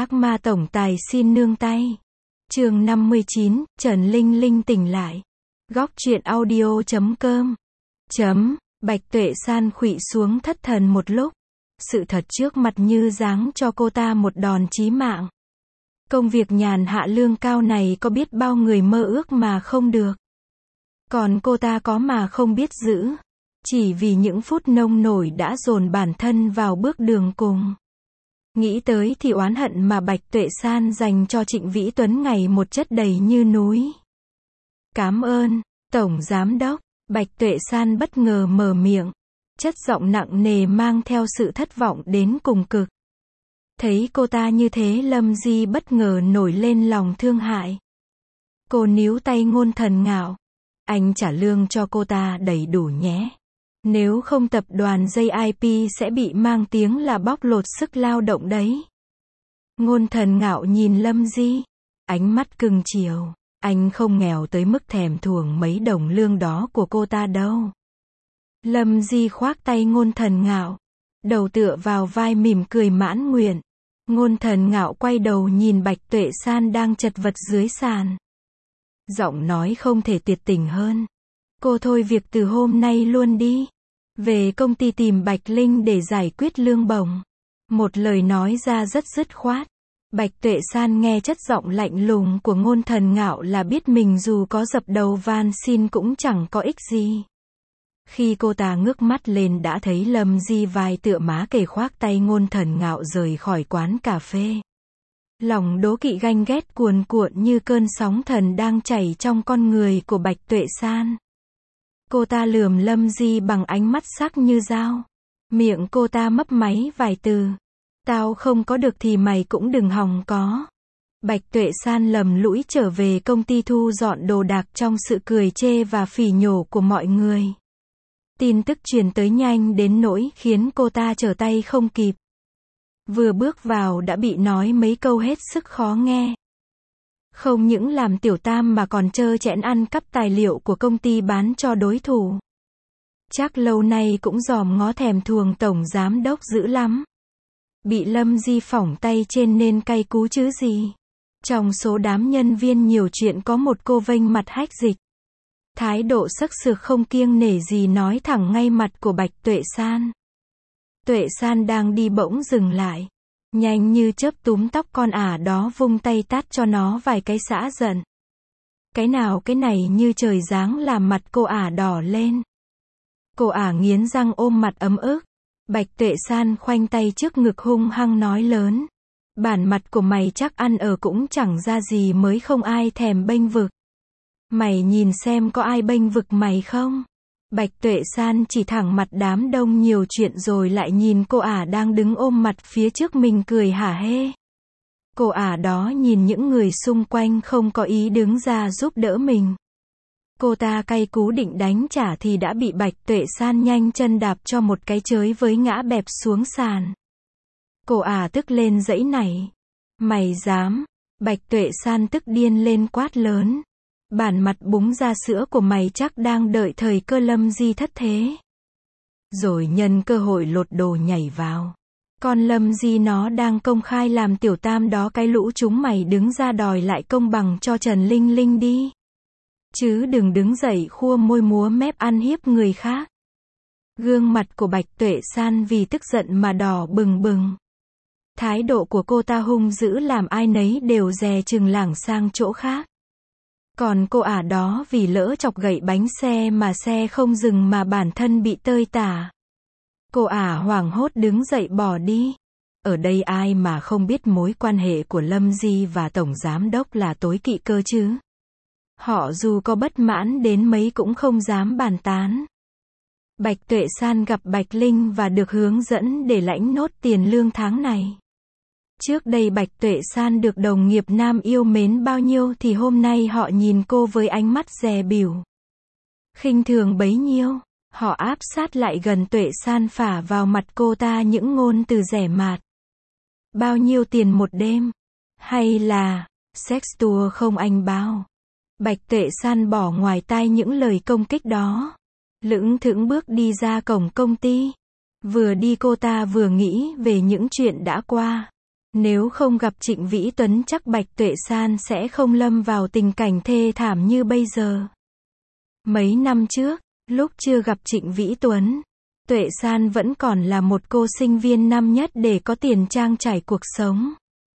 Ác ma tổng tài xin nương tay. Chương 59, Trần Linh Linh tỉnh lại. Góc truyện audio.com. Bạch Tuệ San khuỵu xuống thất thần một lúc. Sự thật trước mặt như giáng cho cô ta một đòn chí mạng. Công việc nhàn hạ lương cao này có biết bao người mơ ước mà không được. Còn cô ta có mà không biết giữ. Chỉ vì những phút nông nổi đã dồn bản thân vào bước đường cùng. Nghĩ tới thì oán hận mà Bạch Tuệ San dành cho Trịnh Vĩ Tuấn ngày một chất đầy như núi. Cảm ơn, Tổng Giám Đốc. Bạch Tuệ San bất ngờ mở miệng. Chất giọng nặng nề mang theo sự thất vọng đến cùng cực. Thấy cô ta như thế Lâm Di bất ngờ nổi lên lòng thương hại. Cô níu tay Ngôn Thần Ngạo. Anh trả lương cho cô ta đầy đủ nhé. Nếu không tập đoàn JIP sẽ bị mang tiếng là bóc lột sức lao động đấy. Ngôn Thần Ngạo nhìn Lâm Di. Ánh mắt cưng chiều. Anh không nghèo tới mức thèm thuồng mấy đồng lương đó của cô ta đâu. Lâm Di khoác tay Ngôn Thần Ngạo. Đầu tựa vào vai mỉm cười mãn nguyện. Ngôn Thần Ngạo quay đầu nhìn Bạch Tuệ San đang chật vật dưới sàn. Giọng nói không thể tuyệt tình hơn. Cô thôi việc từ hôm nay luôn đi. Về công ty tìm Bạch Linh để giải quyết lương bổng. Một lời nói ra rất dứt khoát. Bạch Tuệ San nghe chất giọng lạnh lùng của Ngôn Thần Ngạo là biết mình dù có dập đầu van xin cũng chẳng có ích gì. Khi cô ta ngước mắt lên đã thấy Lâm Di vai tựa má kề khoác tay Ngôn Thần Ngạo rời khỏi quán cà phê. Lòng đố kỵ ganh ghét cuồn cuộn như cơn sóng thần đang chảy trong con người của Bạch Tuệ San. Cô ta lườm Lâm Di bằng ánh mắt sắc như dao. Miệng cô ta mấp máy vài từ. Tao không có được thì mày cũng đừng hòng có. Bạch Tuệ San lầm lũi trở về công ty thu dọn đồ đạc trong sự cười chê và phỉ nhổ của mọi người. Tin tức truyền tới nhanh đến nỗi khiến cô ta trở tay không kịp. Vừa bước vào đã bị nói mấy câu hết sức khó nghe. Không những làm tiểu tam mà còn trơ trẽn ăn cắp tài liệu của công ty bán cho đối thủ. Chắc lâu nay cũng dòm ngó thèm thuồng Tổng Giám Đốc dữ lắm. Bị Lâm Di phỏng tay trên nên cay cú chứ gì. Trong số đám nhân viên nhiều chuyện có một cô vênh mặt hách dịch. Thái độ sắc sược không kiêng nể gì nói thẳng ngay mặt của Bạch Tuệ San. Tuệ San đang đi bỗng dừng lại. Nhanh như chớp túm tóc con ả đó vung tay tát cho nó vài cái xả giận. Cái nào cái này như trời giáng làm mặt cô ả đỏ lên. Cô ả nghiến răng ôm mặt ấm ức. Bạch Tuệ San khoanh tay trước ngực hung hăng nói lớn. Bản mặt của mày chắc ăn ở cũng chẳng ra gì mới không ai thèm bênh vực. Mày nhìn xem có ai bênh vực mày không? Bạch Tuệ San chỉ thẳng mặt đám đông nhiều chuyện rồi lại nhìn cô ả đang đứng ôm mặt phía trước mình cười hả hê. Cô ả đó nhìn những người xung quanh không có ý đứng ra giúp đỡ mình. Cô ta cay cú định đánh trả thì đã bị Bạch Tuệ San nhanh chân đạp cho một cái chới với ngã bẹp xuống sàn. Cô ả tức lên giãy nảy. Mày dám? Bạch Tuệ San tức điên lên quát lớn. Bản mặt búng ra sữa của mày chắc đang đợi thời cơ Lâm Di thất thế. Rồi nhân cơ hội lột đồ nhảy vào. Con Lâm Di nó đang công khai làm tiểu tam đó, cái lũ chúng mày đứng ra đòi lại công bằng cho Trần Linh Linh đi. Chứ đừng đứng dậy khua môi múa mép ăn hiếp người khác. Gương mặt của Bạch Tuệ San vì tức giận mà đỏ bừng bừng. Thái độ của cô ta hung dữ làm ai nấy đều dè chừng lảng sang chỗ khác. Còn cô ả đó vì lỡ chọc gậy bánh xe mà xe không dừng mà bản thân bị tơi tả. Cô ả hoảng hốt đứng dậy bỏ đi. Ở đây ai mà không biết mối quan hệ của Lâm Di và Tổng Giám Đốc là tối kỵ cơ chứ. Họ dù có bất mãn đến mấy cũng không dám bàn tán. Bạch Tuệ San gặp Bạch Linh và được hướng dẫn để lãnh nốt tiền lương tháng này. Trước đây Bạch Tuệ San được đồng nghiệp nam yêu mến bao nhiêu thì hôm nay họ nhìn cô với ánh mắt dè bỉu. Khinh thường bấy nhiêu, họ áp sát lại gần Tuệ San phả vào mặt cô ta những ngôn từ rẻ mạt. Bao nhiêu tiền một đêm? Hay là sex tour không anh bao? Bạch Tuệ San bỏ ngoài tai những lời công kích đó. Lững thững bước đi ra cổng công ty. Vừa đi cô ta vừa nghĩ về những chuyện đã qua. Nếu không gặp Trịnh Vĩ Tuấn chắc Bạch Tuệ San sẽ không lâm vào tình cảnh thê thảm như bây giờ. Mấy năm trước, lúc chưa gặp Trịnh Vĩ Tuấn, Tuệ San vẫn còn là một cô sinh viên năm nhất để có tiền trang trải cuộc sống.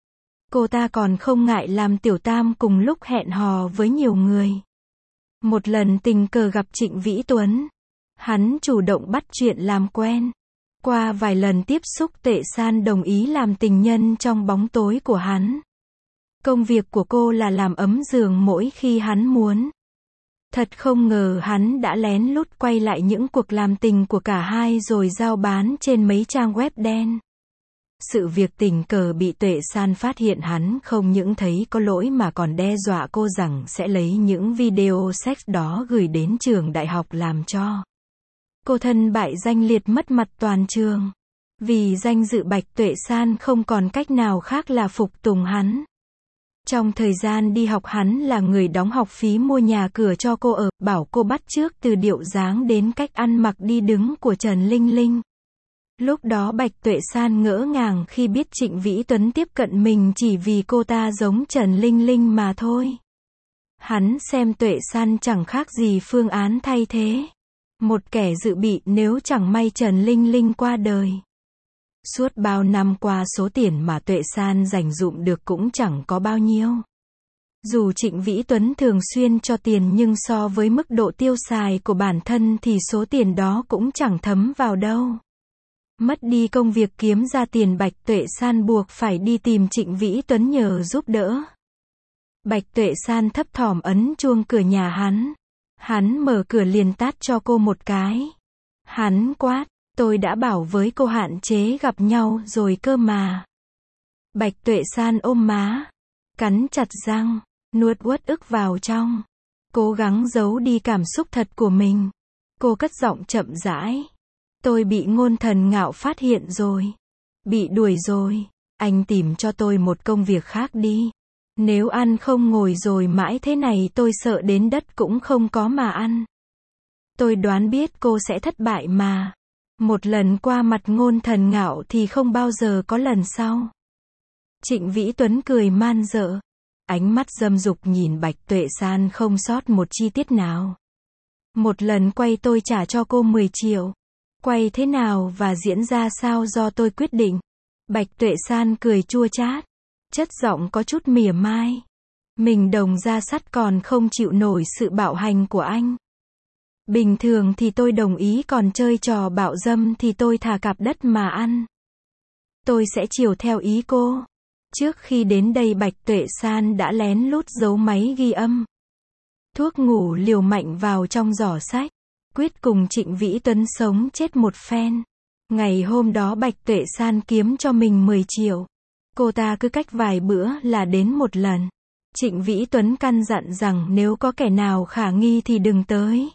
Cô ta còn không ngại làm tiểu tam cùng lúc hẹn hò với nhiều người. Một lần tình cờ gặp Trịnh Vĩ Tuấn, hắn chủ động bắt chuyện làm quen. Qua vài lần tiếp xúc Tuệ San đồng ý làm tình nhân trong bóng tối của hắn. Công việc của cô là làm ấm giường mỗi khi hắn muốn. Thật không ngờ hắn đã lén lút quay lại những cuộc làm tình của cả hai rồi giao bán trên mấy trang web đen. Sự việc tình cờ bị Tuệ San phát hiện hắn không những thấy có lỗi mà còn đe dọa cô rằng sẽ lấy những video sex đó gửi đến trường đại học làm cho cô thân bại danh liệt mất mặt toàn trường. Vì danh dự Bạch Tuệ San không còn cách nào khác là phục tùng hắn. Trong thời gian đi học hắn là người đóng học phí mua nhà cửa cho cô ở, bảo cô bắt chước từ điệu dáng đến cách ăn mặc đi đứng của Trần Linh Linh. Lúc đó Bạch Tuệ San ngỡ ngàng khi biết Trịnh Vĩ Tuấn tiếp cận mình chỉ vì cô ta giống Trần Linh Linh mà thôi. Hắn xem Tuệ San chẳng khác gì phương án thay thế. Một kẻ dự bị nếu chẳng may Trần Linh Linh qua đời. Suốt bao năm qua số tiền mà Tuệ San dành dụm được cũng chẳng có bao nhiêu. Dù Trịnh Vĩ Tuấn thường xuyên cho tiền nhưng so với mức độ tiêu xài của bản thân thì số tiền đó cũng chẳng thấm vào đâu. Mất đi công việc kiếm ra tiền Bạch Tuệ San buộc phải đi tìm Trịnh Vĩ Tuấn nhờ giúp đỡ. Bạch Tuệ San thấp thỏm ấn chuông cửa nhà hắn. Hắn mở cửa liền tát cho cô một cái. Hắn quát, tôi đã bảo với cô hạn chế gặp nhau rồi cơ mà. Bạch Tuệ San ôm má, cắn chặt răng, nuốt uất ức vào trong. Cố gắng giấu đi cảm xúc thật của mình. Cô cất giọng chậm rãi. Tôi bị Ngôn Thần Ngạo phát hiện rồi. Bị đuổi rồi. Anh tìm cho tôi một công việc khác đi. Nếu ăn không ngồi rồi mãi thế này tôi sợ đến đất cũng không có mà ăn. Tôi đoán biết cô sẽ thất bại mà. Một lần qua mặt Ngôn Thần Ngạo thì không bao giờ có lần sau. Trịnh Vĩ Tuấn cười man dợ. Ánh mắt dâm dục nhìn Bạch Tuệ San không sót một chi tiết nào. Một lần quay tôi trả cho cô 10 triệu. Quay thế nào và diễn ra sao do tôi quyết định. Bạch Tuệ San cười chua chát. Chất giọng có chút mỉa mai. Mình đồng ra sắt còn không chịu nổi sự bạo hành của anh. Bình thường thì tôi đồng ý còn chơi trò bạo dâm thì tôi thà cạp đất mà ăn. Tôi sẽ chiều theo ý cô. Trước khi đến đây Bạch Tuệ San đã lén lút giấu máy ghi âm. Thuốc ngủ liều mạnh vào trong giỏ sách. Quyết cùng Trịnh Vĩ Tuấn sống chết một phen. Ngày hôm đó Bạch Tuệ San kiếm cho mình 10 triệu. Cô ta cứ cách vài bữa là đến một lần. Trịnh Vĩ Tuấn căn dặn rằng nếu có kẻ nào khả nghi thì đừng tới.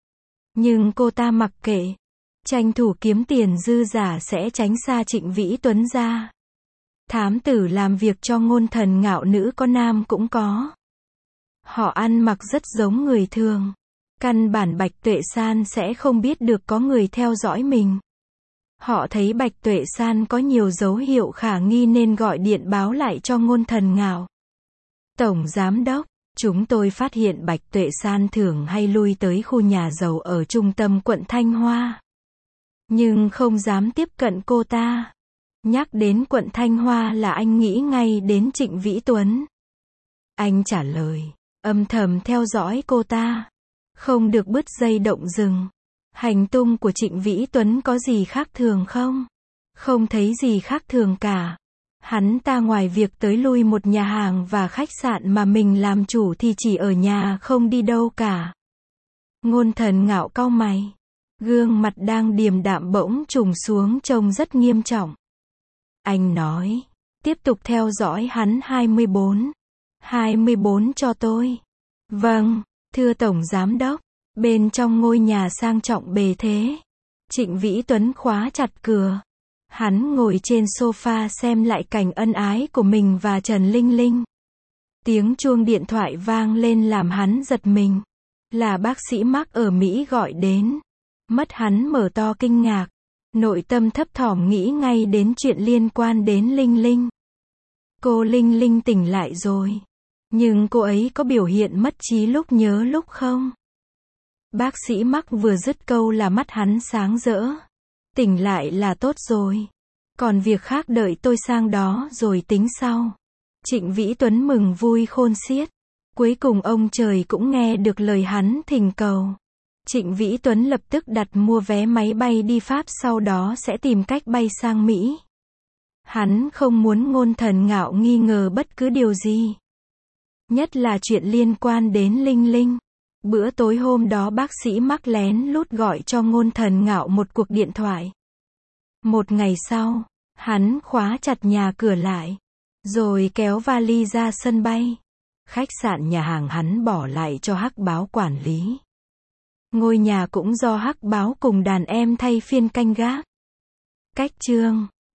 Nhưng cô ta mặc kệ. Tranh thủ kiếm tiền dư giả sẽ tránh xa Trịnh Vĩ Tuấn ra. Thám tử làm việc cho Ngôn Thần Ngạo nữ có nam cũng có. Họ ăn mặc rất giống người thường. Căn bản Bạch Tuệ San sẽ không biết được có người theo dõi mình. Họ thấy Bạch Tuệ San có nhiều dấu hiệu khả nghi nên gọi điện báo lại cho Ngôn Thần Ngạo. Tổng Giám đốc, chúng tôi phát hiện Bạch Tuệ San thường hay lui tới khu nhà giàu ở trung tâm quận Thanh Hoa. Nhưng không dám tiếp cận cô ta. Nhắc đến quận Thanh Hoa là anh nghĩ ngay đến Trịnh Vĩ Tuấn. Anh trả lời, âm thầm theo dõi cô ta. Không được bứt dây động rừng. Hành tung của Trịnh Vĩ Tuấn có gì khác thường không? Không thấy gì khác thường cả. Hắn ta ngoài việc tới lui một nhà hàng và khách sạn mà mình làm chủ thì chỉ ở nhà không đi đâu cả. Ngôn Thần Ngạo cau mày. Gương mặt đang điềm đạm bỗng trùng xuống trông rất nghiêm trọng. Anh nói, tiếp tục theo dõi hắn 24 cho tôi. Vâng, thưa Tổng Giám đốc. Bên trong ngôi nhà sang trọng bề thế. Trịnh Vĩ Tuấn khóa chặt cửa. Hắn ngồi trên sofa xem lại cảnh ân ái của mình và Trần Linh Linh. Tiếng chuông điện thoại vang lên làm hắn giật mình. Là bác sĩ Mark ở Mỹ gọi đến. Mắt hắn mở to kinh ngạc. Nội tâm thấp thỏm nghĩ ngay đến chuyện liên quan đến Linh Linh. Cô Linh Linh tỉnh lại rồi. Nhưng cô ấy có biểu hiện mất trí lúc nhớ lúc không? Bác sĩ Mắc vừa dứt câu là mắt hắn sáng rỡ. Tỉnh lại là tốt rồi. Còn việc khác đợi tôi sang đó rồi tính sau. Trịnh Vĩ Tuấn mừng vui khôn xiết. Cuối cùng ông trời cũng nghe được lời hắn thỉnh cầu. Trịnh Vĩ Tuấn lập tức đặt mua vé máy bay đi Pháp, sau đó sẽ tìm cách bay sang Mỹ. Hắn không muốn Ngôn Thần Ngạo nghi ngờ bất cứ điều gì. Nhất là chuyện liên quan đến Linh Linh. Bữa tối hôm đó bác sĩ Mắc lén lút gọi cho Ngôn Thần Ngạo một cuộc điện thoại. Một ngày sau, hắn khóa chặt nhà cửa lại. Rồi kéo vali ra sân bay. Khách sạn nhà hàng hắn bỏ lại cho Hắc Báo quản lý. Ngôi nhà cũng do Hắc Báo cùng đàn em thay phiên canh gác. Cách chương